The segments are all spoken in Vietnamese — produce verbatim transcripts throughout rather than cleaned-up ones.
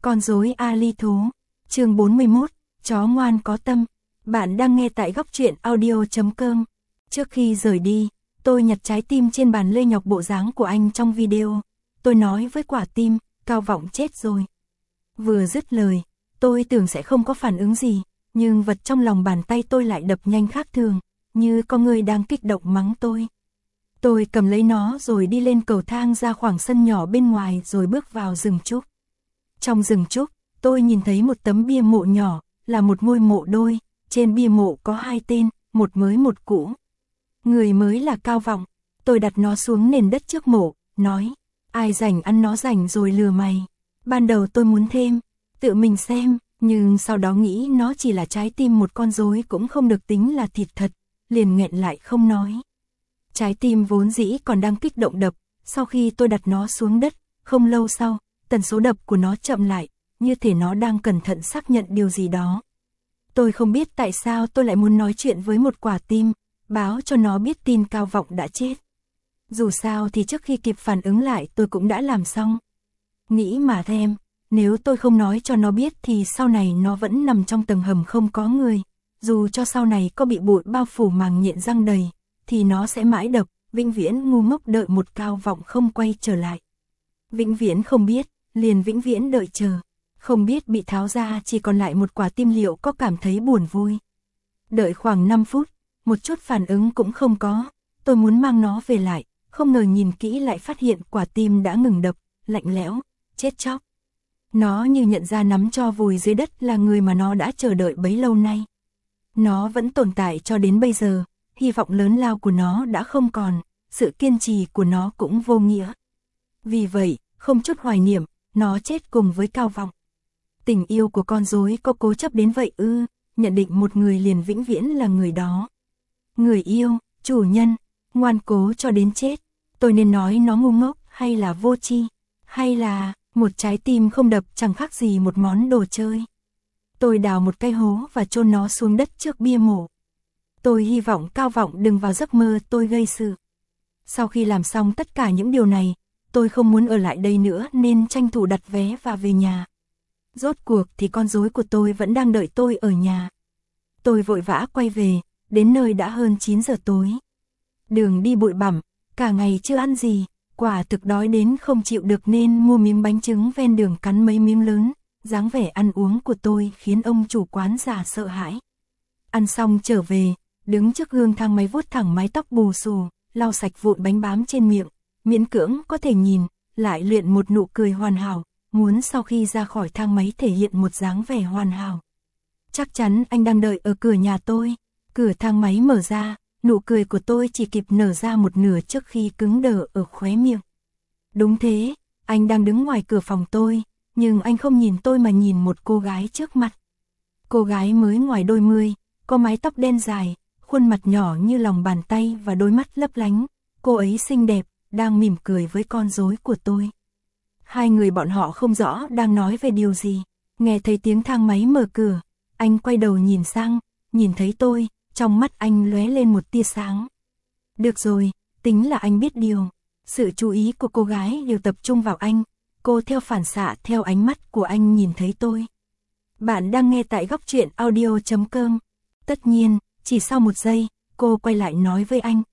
Con rối Ali thú, chương bốn mươi mốt, chó ngoan có tâm. Bạn đang nghe tại góc truyện audio chấm com. Trước khi rời đi, tôi nhặt trái tim trên bàn Lê Nhọc bộ dáng của anh trong video. Tôi nói với quả tim, Cao Vọng chết rồi. Vừa dứt lời, tôi tưởng sẽ không có phản ứng gì, nhưng vật trong lòng bàn tay tôi lại đập nhanh khác thường, như có người đang kích động mắng tôi. Tôi cầm lấy nó rồi đi lên cầu thang ra khoảng sân nhỏ bên ngoài rồi bước vào rừng trúc. Trong rừng trúc, tôi nhìn thấy một tấm bia mộ nhỏ, là một ngôi mộ đôi, trên bia mộ có hai tên, một mới một cũ. Người mới là Cao Vọng, tôi đặt nó xuống nền đất trước mộ, nói, ai rảnh ăn nó rảnh rồi lừa mày. Ban đầu tôi muốn thêm, tự mình xem, nhưng sau đó nghĩ nó chỉ là trái tim một con rối cũng không được tính là thịt thật, liền nghẹn lại không nói. Trái tim vốn dĩ còn đang kích động đập, sau khi tôi đặt nó xuống đất, không lâu sau, tần số đập của nó chậm lại, như thể nó đang cẩn thận xác nhận điều gì đó. Tôi không biết tại sao tôi lại muốn nói chuyện với một quả tim, báo cho nó biết tin Cao Vọng đã chết. Dù sao thì trước khi kịp phản ứng lại tôi cũng đã làm xong. Nghĩ mà thêm, nếu tôi không nói cho nó biết thì sau này nó vẫn nằm trong tầng hầm không có người. Dù cho sau này có bị bụi bao phủ màng nhện răng đầy, thì nó sẽ mãi đập, vĩnh viễn ngu ngốc đợi một Cao Vọng không quay trở lại. Vĩnh viễn không biết, liền vĩnh viễn đợi chờ. Không biết bị tháo ra chỉ còn lại một quả tim liệu có cảm thấy buồn vui. Đợi khoảng năm phút, một chút phản ứng cũng không có. Tôi muốn mang nó về lại, không ngờ nhìn kỹ lại phát hiện quả tim đã ngừng đập, lạnh lẽo, chết chóc. Nó như nhận ra nắm cho vùi dưới đất là người mà nó đã chờ đợi bấy lâu nay. Nó vẫn tồn tại cho đến bây giờ, hy vọng lớn lao của nó đã không còn, sự kiên trì của nó cũng vô nghĩa. Vì vậy, không chút hoài niệm, nó chết cùng với Cao Vọng. Tình yêu của con rối có cố chấp đến vậy ư, nhận định một người liền vĩnh viễn là người đó. Người yêu, chủ nhân, ngoan cố cho đến chết. Tôi nên nói nó ngu ngốc hay là vô tri, hay là một trái tim không đập chẳng khác gì một món đồ chơi. Tôi đào một cái hố và chôn nó xuống đất trước bia mộ. Tôi hy vọng Cao Vọng đừng vào giấc mơ tôi gây sự. Sau khi làm xong tất cả những điều này, tôi không muốn ở lại đây nữa nên tranh thủ đặt vé và về nhà. Rốt cuộc thì con rối của tôi vẫn đang đợi tôi ở nhà. Tôi vội vã quay về, đến nơi đã hơn chín giờ tối. Đường đi bụi bặm, cả ngày chưa ăn gì, quả thực đói đến không chịu được nên mua miếng bánh trứng ven đường cắn mấy miếng lớn. Dáng vẻ ăn uống của tôi khiến ông chủ quán già sợ hãi. Ăn xong trở về, đứng trước gương thang máy vuốt thẳng mái tóc bù xù, lau sạch vụn bánh bám trên miệng, miễn cưỡng có thể nhìn, lại luyện một nụ cười hoàn hảo, muốn sau khi ra khỏi thang máy thể hiện một dáng vẻ hoàn hảo. Chắc chắn anh đang đợi ở cửa nhà tôi. Cửa thang máy mở ra, nụ cười của tôi chỉ kịp nở ra một nửa trước khi cứng đờ ở khóe miệng. Đúng thế, anh đang đứng ngoài cửa phòng tôi, nhưng anh không nhìn tôi mà nhìn một cô gái trước mặt. Cô gái mới ngoài đôi mươi, có mái tóc đen dài, khuôn mặt nhỏ như lòng bàn tay và đôi mắt lấp lánh. Cô ấy xinh đẹp, đang mỉm cười với con rối của tôi. Hai người bọn họ không rõ đang nói về điều gì. Nghe thấy tiếng thang máy mở cửa, anh quay đầu nhìn sang, nhìn thấy tôi, trong mắt anh lóe lên một tia sáng. Được rồi, tính là anh biết điều. Sự chú ý của cô gái đều tập trung vào anh. Cô theo phản xạ theo ánh mắt của anh nhìn thấy tôi. Bạn đang nghe tại góc truyện audio chấm com. Tất nhiên, chỉ sau một giây, cô quay lại nói với anh.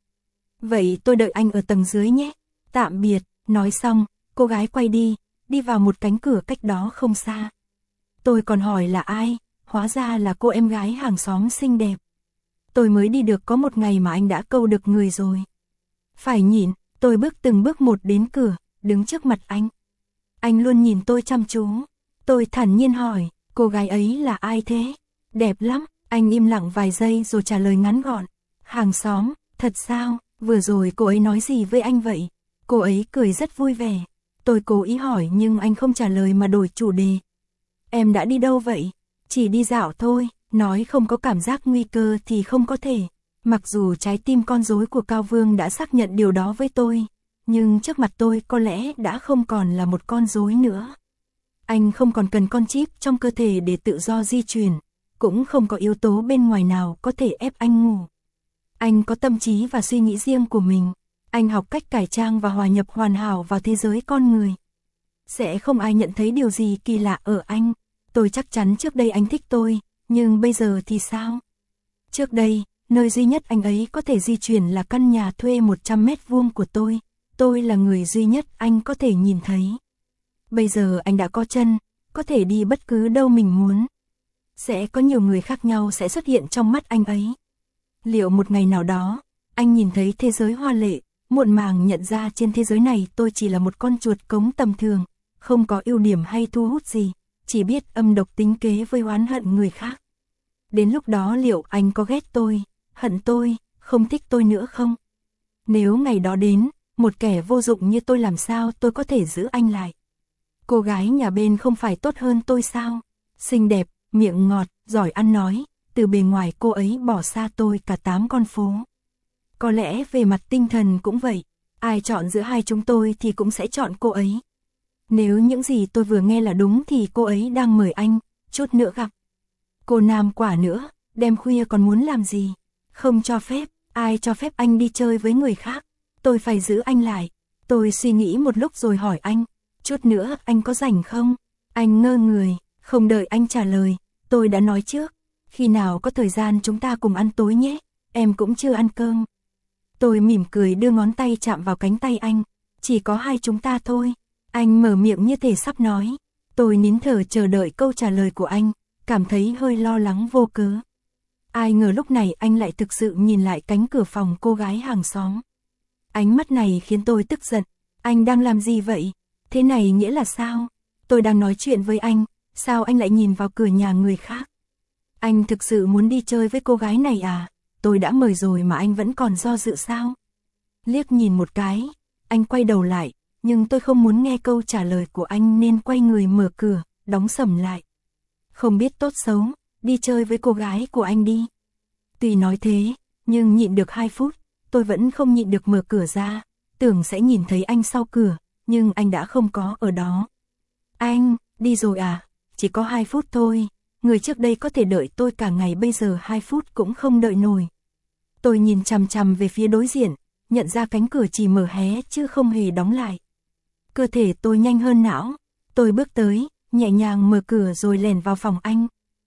Vậy tôi đợi anh ở tầng dưới nhé. Tạm biệt, nói xong, cô gái quay đi, đi vào một cánh cửa cách đó không xa. Tôi còn hỏi là ai, hóa ra là cô em gái hàng xóm xinh đẹp. Tôi mới đi được có một ngày mà anh đã câu được người rồi. Phải nhịn, tôi bước từng bước một đến cửa, đứng trước mặt anh. Anh luôn nhìn tôi chăm chú. Tôi thản nhiên hỏi, cô gái ấy là ai thế? Đẹp lắm. Anh im lặng vài giây rồi trả lời ngắn gọn. Hàng xóm, thật sao? Vừa rồi cô ấy nói gì với anh vậy? Cô ấy cười rất vui vẻ. Tôi cố ý hỏi nhưng anh không trả lời mà đổi chủ đề. Em đã đi đâu vậy? Chỉ đi dạo thôi. Nói không có cảm giác nguy cơ thì không có thể. Mặc dù trái tim con rối của Cao Vương đã xác nhận điều đó với tôi, nhưng trước mặt tôi có lẽ đã không còn là một con rối nữa. Anh không còn cần con chip trong cơ thể để tự do di chuyển, cũng không có yếu tố bên ngoài nào có thể ép anh ngủ. Anh có tâm trí và suy nghĩ riêng của mình. Anh học cách cải trang và hòa nhập hoàn hảo vào thế giới con người. Sẽ không ai nhận thấy điều gì kỳ lạ ở anh. Tôi chắc chắn trước đây anh thích tôi, nhưng bây giờ thì sao? Trước đây, nơi duy nhất anh ấy có thể di chuyển là căn nhà thuê một trăm mét vuông của tôi. Tôi là người duy nhất anh có thể nhìn thấy. Bây giờ anh đã có chân, có thể đi bất cứ đâu mình muốn. Sẽ có nhiều người khác nhau sẽ xuất hiện trong mắt anh ấy. Liệu một ngày nào đó, anh nhìn thấy thế giới hoa lệ, muộn màng nhận ra trên thế giới này tôi chỉ là một con chuột cống tầm thường, không có ưu điểm hay thu hút gì, chỉ biết âm độc tính kế với oán hận người khác. Đến lúc đó liệu anh có ghét tôi, hận tôi, không thích tôi nữa không? Nếu ngày đó đến, một kẻ vô dụng như tôi làm sao tôi có thể giữ anh lại? Cô gái nhà bên không phải tốt hơn tôi sao? Xinh đẹp, miệng ngọt, giỏi ăn nói, từ bề ngoài cô ấy bỏ xa tôi cả tám con phố. Có lẽ về mặt tinh thần cũng vậy, ai chọn giữa hai chúng tôi thì cũng sẽ chọn cô ấy. Nếu những gì tôi vừa nghe là đúng thì cô ấy đang mời anh, chút nữa gặp. Cô nam quả nữa, đêm khuya còn muốn làm gì? Không cho phép, ai cho phép anh đi chơi với người khác? Tôi phải giữ anh lại. Tôi suy nghĩ một lúc rồi hỏi anh, chút nữa anh có rảnh không? Anh ngơ người, không đợi anh trả lời, tôi đã nói trước, khi nào có thời gian chúng ta cùng ăn tối nhé, em cũng chưa ăn cơm. Tôi mỉm cười đưa ngón tay chạm vào cánh tay anh, chỉ có hai chúng ta thôi. Anh mở miệng như thể sắp nói, tôi nín thở chờ đợi câu trả lời của anh, cảm thấy hơi lo lắng vô cớ. Ai ngờ lúc này anh lại thực sự nhìn lại cánh cửa phòng cô gái hàng xóm. Ánh mắt này khiến tôi tức giận, anh đang làm gì vậy? Thế này nghĩa là sao? Tôi đang nói chuyện với anh, sao anh lại nhìn vào cửa nhà người khác? Anh thực sự muốn đi chơi với cô gái này à? Tôi đã mời rồi mà anh vẫn còn do dự sao? Liếc nhìn một cái, anh quay đầu lại, nhưng tôi không muốn nghe câu trả lời của anh nên quay người mở cửa, đóng sầm lại. Không biết tốt xấu, đi chơi với cô gái của anh đi. Tuy nói thế, nhưng nhịn được hai phút, tôi vẫn không nhịn được mở cửa ra, tưởng sẽ nhìn thấy anh sau cửa, nhưng anh đã không có ở đó. Anh, đi rồi à? Chỉ có hai phút thôi, người trước đây có thể đợi tôi cả ngày bây giờ hai phút cũng không đợi nổi. Tôi nhìn chằm chằm về phía đối diện, nhận ra cánh cửa chỉ mở hé chứ không hề đóng lại. Cơ thể tôi nhanh hơn não, tôi bước tới, nhẹ nhàng mở cửa rồi lèn vào phòng anh.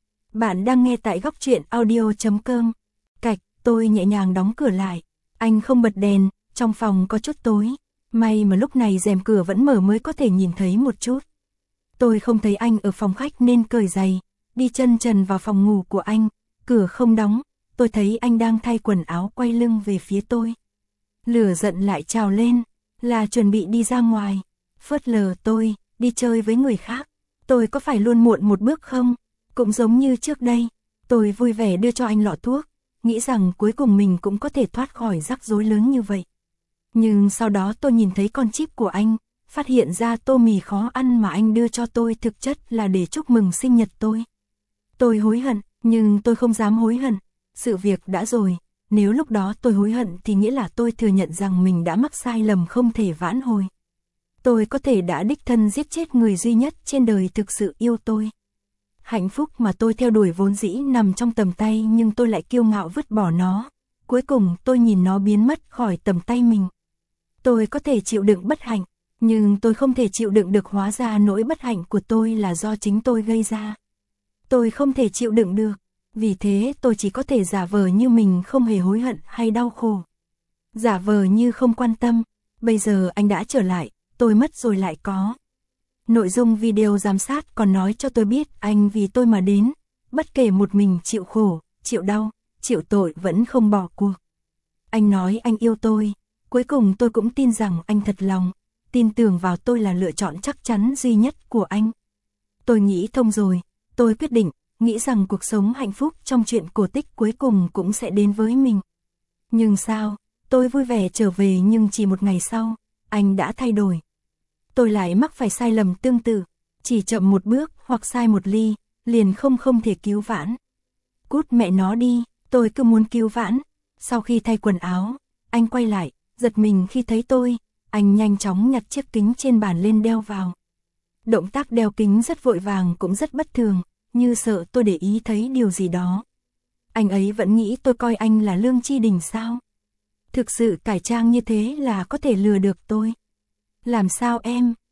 Bạn đang nghe tại góc truyện audio chấm com. Cạch, tôi nhẹ nhàng đóng cửa lại. Anh không bật đèn, trong phòng có chút tối. May mà lúc này rèm cửa vẫn mở mới có thể nhìn thấy một chút. Tôi không thấy anh ở phòng khách nên cởi giày, đi chân trần vào phòng ngủ của anh. Cửa không đóng, tôi thấy anh đang thay quần áo quay lưng về phía tôi. Lửa giận lại trào lên, là chuẩn bị đi ra ngoài. Phớt lờ tôi, đi chơi với người khác. Tôi có phải luôn muộn một bước không? Cũng giống như trước đây, tôi vui vẻ đưa cho anh lọ thuốc, nghĩ rằng cuối cùng mình cũng có thể thoát khỏi rắc rối lớn như vậy. Nhưng sau đó tôi nhìn thấy con chip của anh, phát hiện ra tô mì khó ăn mà anh đưa cho tôi thực chất là để chúc mừng sinh nhật tôi. Tôi hối hận, nhưng tôi không dám hối hận. Sự việc đã rồi, nếu lúc đó tôi hối hận thì nghĩa là tôi thừa nhận rằng mình đã mắc sai lầm không thể vãn hồi. Tôi có thể đã đích thân giết chết người duy nhất trên đời thực sự yêu tôi. Hạnh phúc mà tôi theo đuổi vốn dĩ nằm trong tầm tay nhưng tôi lại kiêu ngạo vứt bỏ nó. Cuối cùng tôi nhìn nó biến mất khỏi tầm tay mình. Tôi có thể chịu đựng bất hạnh, nhưng tôi không thể chịu đựng được hóa ra nỗi bất hạnh của tôi là do chính tôi gây ra. Tôi không thể chịu đựng được, vì thế tôi chỉ có thể giả vờ như mình không hề hối hận hay đau khổ. Giả vờ như không quan tâm, bây giờ anh đã trở lại, tôi mất rồi lại có. Nội dung video giám sát còn nói cho tôi biết anh vì tôi mà đến, bất kể một mình chịu khổ, chịu đau, chịu tội vẫn không bỏ cuộc. Anh nói anh yêu tôi, cuối cùng tôi cũng tin rằng anh thật lòng, tin tưởng vào tôi là lựa chọn chắc chắn duy nhất của anh. Tôi nghĩ thông rồi, tôi quyết định, nghĩ rằng cuộc sống hạnh phúc trong chuyện cổ tích cuối cùng cũng sẽ đến với mình. Nhưng sao, tôi vui vẻ trở về nhưng chỉ một ngày sau, anh đã thay đổi. Tôi lại mắc phải sai lầm tương tự, chỉ chậm một bước hoặc sai một ly, liền không không thể cứu vãn. Cút mẹ nó đi, tôi cứ muốn cứu vãn. Sau khi thay quần áo, anh quay lại, giật mình khi thấy tôi, anh nhanh chóng nhặt chiếc kính trên bàn lên đeo vào. Động tác đeo kính rất vội vàng cũng rất bất thường, như sợ tôi để ý thấy điều gì đó. Anh ấy vẫn nghĩ tôi coi anh là Lương Chi Đình sao? Thực sự cải trang như thế là có thể lừa được tôi. Làm sao em?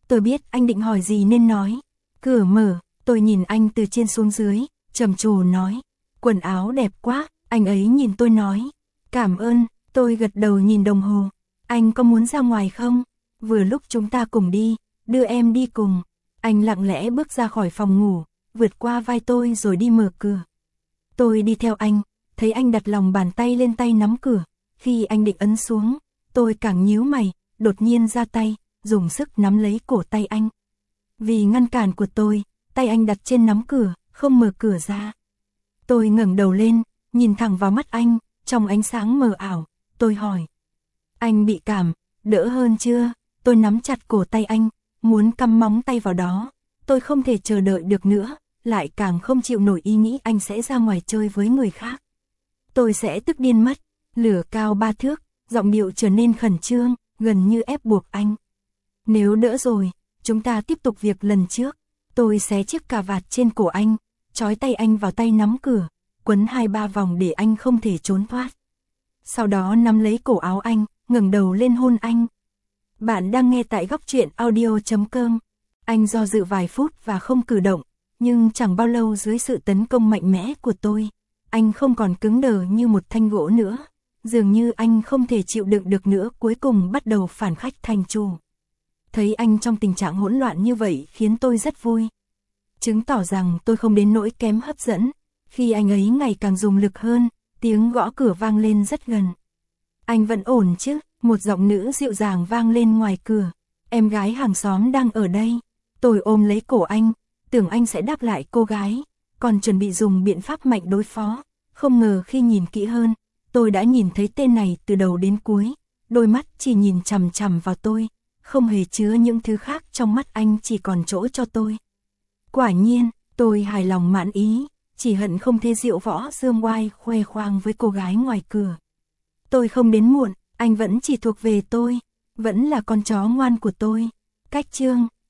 Tôi biết anh định hỏi gì nên nói. Cửa mở, tôi nhìn anh từ trên xuống dưới, trầm trồ nói. Quần áo đẹp quá, anh ấy nhìn tôi nói. Cảm ơn, tôi gật đầu nhìn đồng hồ. Anh có muốn ra ngoài không? Vừa lúc chúng ta cùng đi, đưa em đi cùng. Anh lặng lẽ bước ra khỏi phòng ngủ, vượt qua vai tôi rồi đi mở cửa. Tôi đi theo anh, thấy anh đặt lòng bàn tay lên tay nắm cửa. Khi anh định ấn xuống, tôi càng nhíu mày, đột nhiên ra tay, dùng sức nắm lấy cổ tay anh. Vì ngăn cản của tôi, tay anh đặt trên nắm cửa, không mở cửa ra. Tôi ngẩng đầu lên, nhìn thẳng vào mắt anh, trong ánh sáng mờ ảo, tôi hỏi. Anh bị cảm, đỡ hơn chưa? Tôi nắm chặt cổ tay anh, muốn cắm móng tay vào đó. Tôi không thể chờ đợi được nữa, lại càng không chịu nổi ý nghĩ anh sẽ ra ngoài chơi với người khác. Tôi sẽ tức điên mất, lửa cao ba thước, giọng điệu trở nên khẩn trương, gần như ép buộc anh. Nếu đỡ rồi, chúng ta tiếp tục việc lần trước. Tôi xé chiếc cà vạt trên cổ anh, trói tay anh vào tay nắm cửa, quấn hai ba vòng để anh không thể trốn thoát. Sau đó nắm lấy cổ áo anh, ngẩng đầu lên hôn anh. Bạn đang nghe tại góc truyện audio chấm com. Anh do dự vài phút và không cử động, nhưng chẳng bao lâu dưới sự tấn công mạnh mẽ của tôi, anh không còn cứng đờ như một thanh gỗ nữa. Dường như anh không thể chịu đựng được nữa, cuối cùng bắt đầu phản khách thành chủ. Thấy anh trong tình trạng hỗn loạn như vậy khiến tôi rất vui. Chứng tỏ rằng tôi không đến nỗi kém hấp dẫn. Khi anh ấy ngày càng dùng lực hơn, tiếng gõ cửa vang lên rất gần. Anh vẫn ổn chứ? Một giọng nữ dịu dàng vang lên ngoài cửa. Em gái hàng xóm đang ở đây. Tôi ôm lấy cổ anh, tưởng anh sẽ đáp lại cô gái, còn chuẩn bị dùng biện pháp mạnh đối phó. Không ngờ khi nhìn kỹ hơn, tôi đã nhìn thấy tên này từ đầu đến cuối. Đôi mắt chỉ nhìn chằm chằm vào tôi, không hề chứa những thứ khác, trong mắt anh chỉ còn chỗ cho tôi. Quả nhiên, tôi hài lòng mãn ý, chỉ hận không thể diệu võ dương oai khoe khoang với cô gái ngoài cửa. Tôi không đến muộn, anh vẫn chỉ thuộc về tôi, vẫn là con chó ngoan của tôi. Cách chương